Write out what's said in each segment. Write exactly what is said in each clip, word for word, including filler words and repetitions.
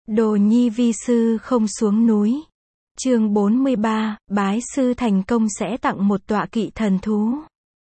Đồ nhi vi sư không xuống núi. Chương bốn mươi ba, bái sư thành công sẽ tặng một tọa kỵ thần thú.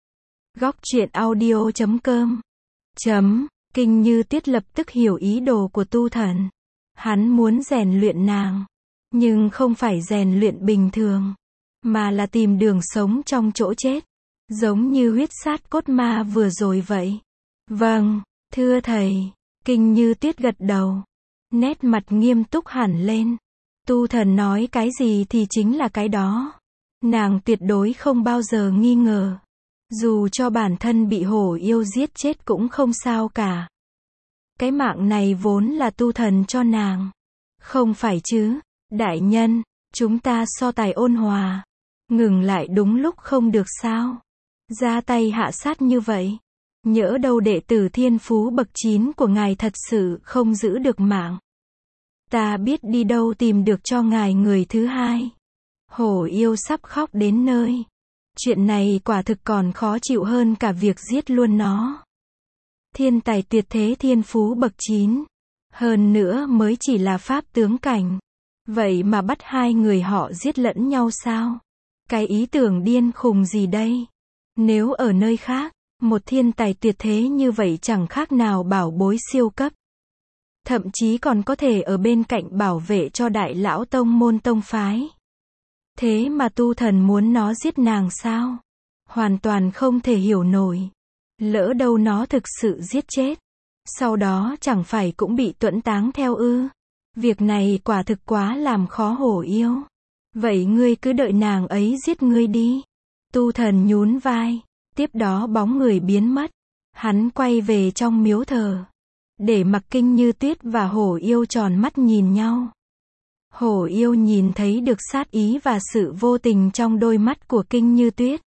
Góc truyện audio chấm com. Chấm, Kinh Như Tuyết lập tức hiểu ý đồ của tu thần. Hắn muốn rèn luyện nàng, nhưng không phải rèn luyện bình thường, mà là tìm đường sống trong chỗ chết, giống như huyết sát cốt ma vừa rồi vậy. Vâng, thưa thầy. Kinh Như Tuyết gật đầu, nét mặt nghiêm túc hẳn lên. Tu thần nói cái gì thì chính là cái đó. Nàng tuyệt đối không bao giờ nghi ngờ. Dù cho bản thân bị hổ yêu giết chết cũng không sao cả. Cái mạng này vốn là tu thần cho nàng. Không phải chứ, đại nhân, chúng ta so tài ôn hòa. Ngừng lại đúng lúc không được sao. Ra tay hạ sát như vậy. Nhỡ đâu đệ tử thiên phú bậc chín của ngài thật sự không giữ được mạng. Ta biết đi đâu tìm được cho ngài người thứ hai. Hổ yêu sắp khóc đến nơi. Chuyện này quả thực còn khó chịu hơn cả việc giết luôn nó. Thiên tài tuyệt thế thiên phú bậc chín. Hơn nữa mới chỉ là pháp tướng cảnh. Vậy mà bắt hai người họ giết lẫn nhau sao? Cái ý tưởng điên khùng gì đây? Nếu ở nơi khác, một thiên tài tuyệt thế như vậy chẳng khác nào bảo bối siêu cấp. Thậm chí còn có thể ở bên cạnh bảo vệ cho đại lão tông môn tông phái. Thế mà tu thần muốn nó giết nàng sao? Hoàn toàn không thể hiểu nổi. Lỡ đâu nó thực sự giết chết, sau đó chẳng phải cũng bị tuẫn táng theo ư? Việc này quả thực quá làm khó hổ yêu. Vậy ngươi cứ đợi nàng ấy giết ngươi đi. Tu thần nhún vai, tiếp đó bóng người biến mất. Hắn quay về trong miếu thờ, để mặc Kinh Như Tuyết và hổ yêu tròn mắt nhìn nhau. Hổ yêu nhìn thấy được sát ý và sự vô tình trong đôi mắt của Kinh Như Tuyết.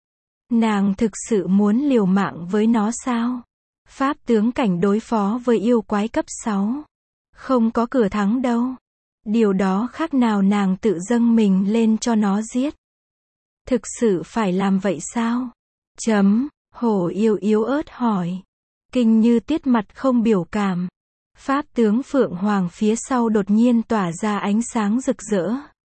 Nàng thực sự muốn liều mạng với nó sao? Pháp tướng cảnh đối phó với yêu quái cấp sáu. Không có cửa thắng đâu. Điều đó khác nào nàng tự dâng mình lên cho nó giết. Thực sự phải làm vậy sao? Chấm, hổ yêu yếu ớt hỏi. Kinh Như Tuyết mặt không biểu cảm. Pháp tướng Phượng Hoàng phía sau đột nhiên tỏa ra ánh sáng rực rỡ.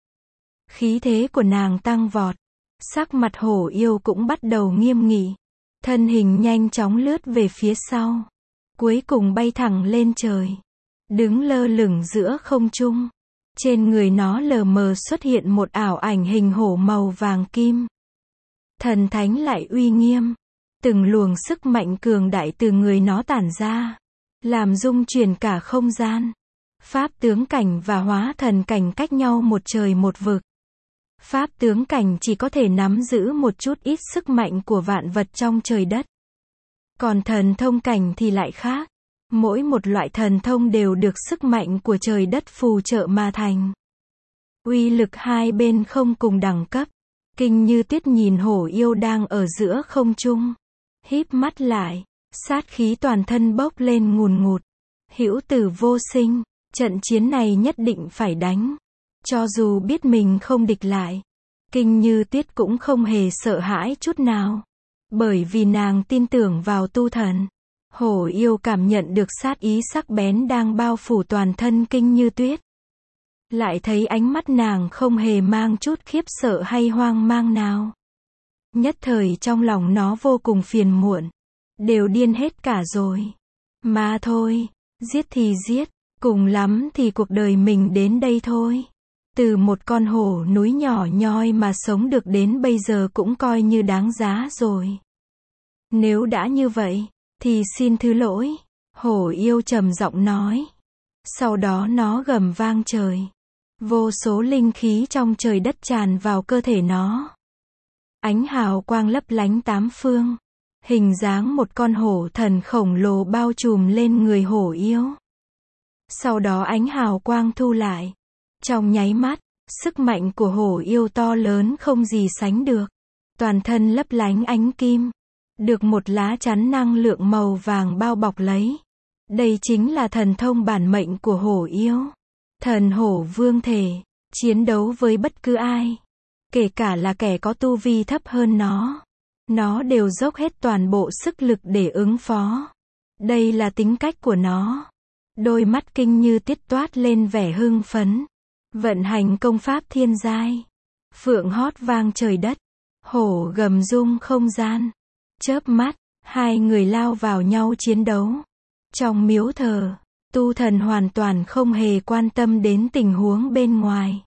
Khí thế của nàng tăng vọt. Sắc mặt hổ yêu cũng bắt đầu nghiêm nghị. Thân hình nhanh chóng lướt về phía sau. Cuối cùng bay thẳng lên trời. Đứng lơ lửng giữa không trung. Trên người nó lờ mờ xuất hiện một ảo ảnh hình hổ màu vàng kim. Thần thánh lại uy nghiêm. Từng luồng sức mạnh cường đại từ người nó tản ra, làm rung chuyển cả không gian. Pháp tướng cảnh và hóa thần cảnh cách nhau một trời một vực. Pháp tướng cảnh chỉ có thể nắm giữ một chút ít sức mạnh của vạn vật trong trời đất. Còn thần thông cảnh thì lại khác. Mỗi một loại thần thông đều được sức mạnh của trời đất phù trợ mà thành. Uy lực hai bên không cùng đẳng cấp. Kinh Như Tuyết nhìn hổ yêu đang ở giữa không trung. Híp mắt lại, sát khí toàn thân bốc lên ngùn ngụt. Hữu tử vô sinh, trận chiến này nhất định phải đánh. Cho dù biết mình không địch lại, Kinh Như Tuyết cũng không hề sợ hãi chút nào. Bởi vì nàng tin tưởng vào tu thần. Hổ yêu cảm nhận được sát ý sắc bén đang bao phủ toàn thân Kinh Như Tuyết. Lại thấy ánh mắt nàng không hề mang chút khiếp sợ hay hoang mang nào. Nhất thời trong lòng nó vô cùng phiền muộn. Đều điên hết cả rồi. Mà thôi, giết thì giết, cùng lắm thì cuộc đời mình đến đây thôi. Từ một con hổ núi nhỏ nhoi mà sống được đến bây giờ cũng coi như đáng giá rồi. Nếu đã như vậy, thì xin thứ lỗi. Hổ yêu trầm giọng nói. Sau đó nó gầm vang trời. Vô số linh khí trong trời đất tràn vào cơ thể nó. Ánh hào quang lấp lánh tám phương. Hình dáng một con hổ thần khổng lồ bao trùm lên người hổ yêu. Sau đó ánh hào quang thu lại. Trong nháy mắt, sức mạnh của hổ yêu to lớn không gì sánh được. Toàn thân lấp lánh ánh kim. Được một lá chắn năng lượng màu vàng bao bọc lấy. Đây chính là thần thông bản mệnh của hổ yêu. Thần hổ vương thể, chiến đấu với bất cứ ai. Kể cả là kẻ có tu vi thấp hơn nó. Nó đều dốc hết toàn bộ sức lực để ứng phó. Đây là tính cách của nó. Đôi mắt kinh như tiết toát lên vẻ hưng phấn. Vận hành công pháp thiên giai. Phượng hót vang trời đất. Hổ gầm rung không gian. Chớp mắt, hai người lao vào nhau chiến đấu. Trong miếu thờ, tu thần hoàn toàn không hề quan tâm đến tình huống bên ngoài.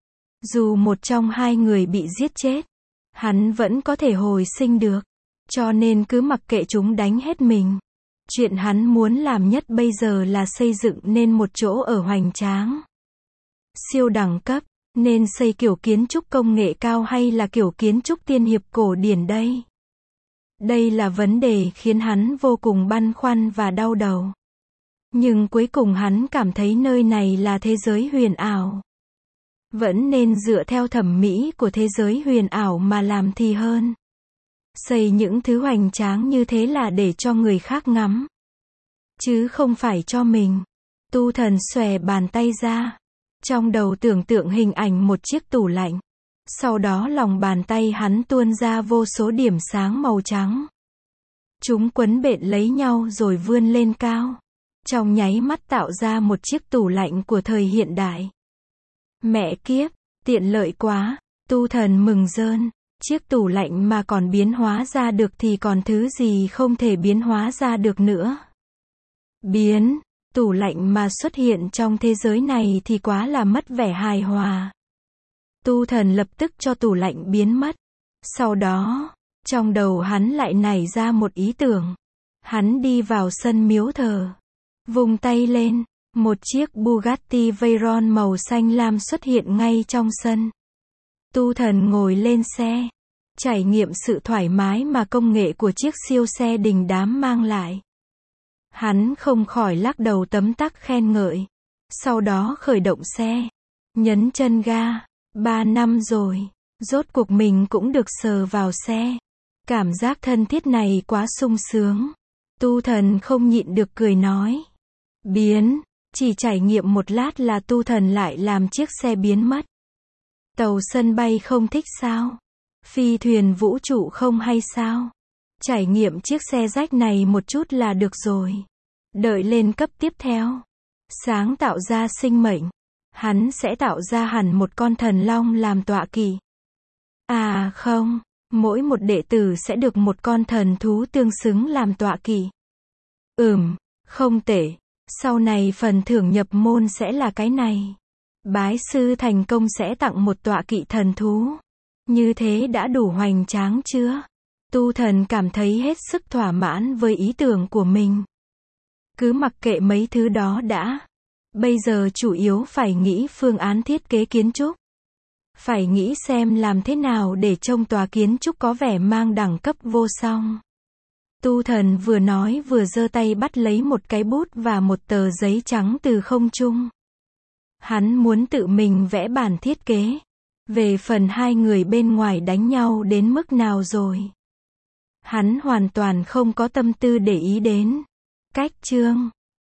Dù một trong hai người bị giết chết, hắn vẫn có thể hồi sinh được. Cho nên cứ mặc kệ chúng đánh hết mình. Chuyện hắn muốn làm nhất bây giờ là xây dựng nên một chỗ ở hoành tráng. Siêu đẳng cấp, nên xây kiểu kiến trúc công nghệ cao hay là kiểu kiến trúc tiên hiệp cổ điển đây? Đây là vấn đề khiến hắn vô cùng băn khoăn và đau đầu. Nhưng cuối cùng hắn cảm thấy nơi này là thế giới huyền ảo. Vẫn nên dựa theo thẩm mỹ của thế giới huyền ảo mà làm thì hơn. Xây những thứ hoành tráng như thế là để cho người khác ngắm, chứ không phải cho mình. Tu thần xòe bàn tay ra. Trong đầu tưởng tượng hình ảnh một chiếc tủ lạnh. Sau đó lòng bàn tay hắn tuôn ra vô số điểm sáng màu trắng. Chúng quấn bện lấy nhau rồi vươn lên cao. Trong nháy mắt tạo ra một chiếc tủ lạnh của thời hiện đại. Mẹ kiếp, tiện lợi quá, tu thần mừng rơn. Chiếc tủ lạnh mà còn biến hóa ra được thì còn thứ gì không thể biến hóa ra được nữa. Biến, tủ lạnh mà xuất hiện trong thế giới này thì quá là mất vẻ hài hòa. Tu thần lập tức cho tủ lạnh biến mất. Sau đó, trong đầu hắn lại nảy ra một ý tưởng. Hắn đi vào sân miếu thờ. Vung tay lên, một chiếc Bugatti Veyron màu xanh lam xuất hiện ngay trong sân. Tu thần ngồi lên xe, trải nghiệm sự thoải mái mà công nghệ của chiếc siêu xe đình đám mang lại. Hắn không khỏi lắc đầu tấm tắc khen ngợi. Sau đó khởi động xe, nhấn chân ga. Ba năm rồi, rốt cuộc mình cũng được sờ vào xe. Cảm giác thân thiết này quá sung sướng. Tu thần không nhịn được cười nói. Biến, chỉ trải nghiệm một lát là tu thần lại làm chiếc xe biến mất. Tàu sân bay không thích sao? Phi thuyền vũ trụ không hay sao? Trải nghiệm chiếc xe rách này một chút là được rồi. Đợi lên cấp tiếp theo. Sáng tạo ra sinh mệnh. Hắn sẽ tạo ra hẳn một con thần long làm tọa kỵ. À không, mỗi một đệ tử sẽ được một con thần thú tương xứng làm tọa kỵ. Ừm, không tệ. Sau này phần thưởng nhập môn sẽ là cái này. Bái sư thành công sẽ tặng một tọa kỵ thần thú. Như thế đã đủ hoành tráng chưa? Tu thần cảm thấy hết sức thỏa mãn với ý tưởng của mình. Cứ mặc kệ mấy thứ đó đã. Bây giờ chủ yếu phải nghĩ phương án thiết kế kiến trúc. Phải nghĩ xem làm thế nào để trông tòa kiến trúc có vẻ mang đẳng cấp vô song. Tu thần vừa nói vừa giơ tay bắt lấy một cái bút và một tờ giấy trắng từ không trung. Hắn muốn tự mình vẽ bản thiết kế. Về phần hai người bên ngoài đánh nhau đến mức nào rồi, hắn hoàn toàn không có tâm tư để ý đến. Cách chương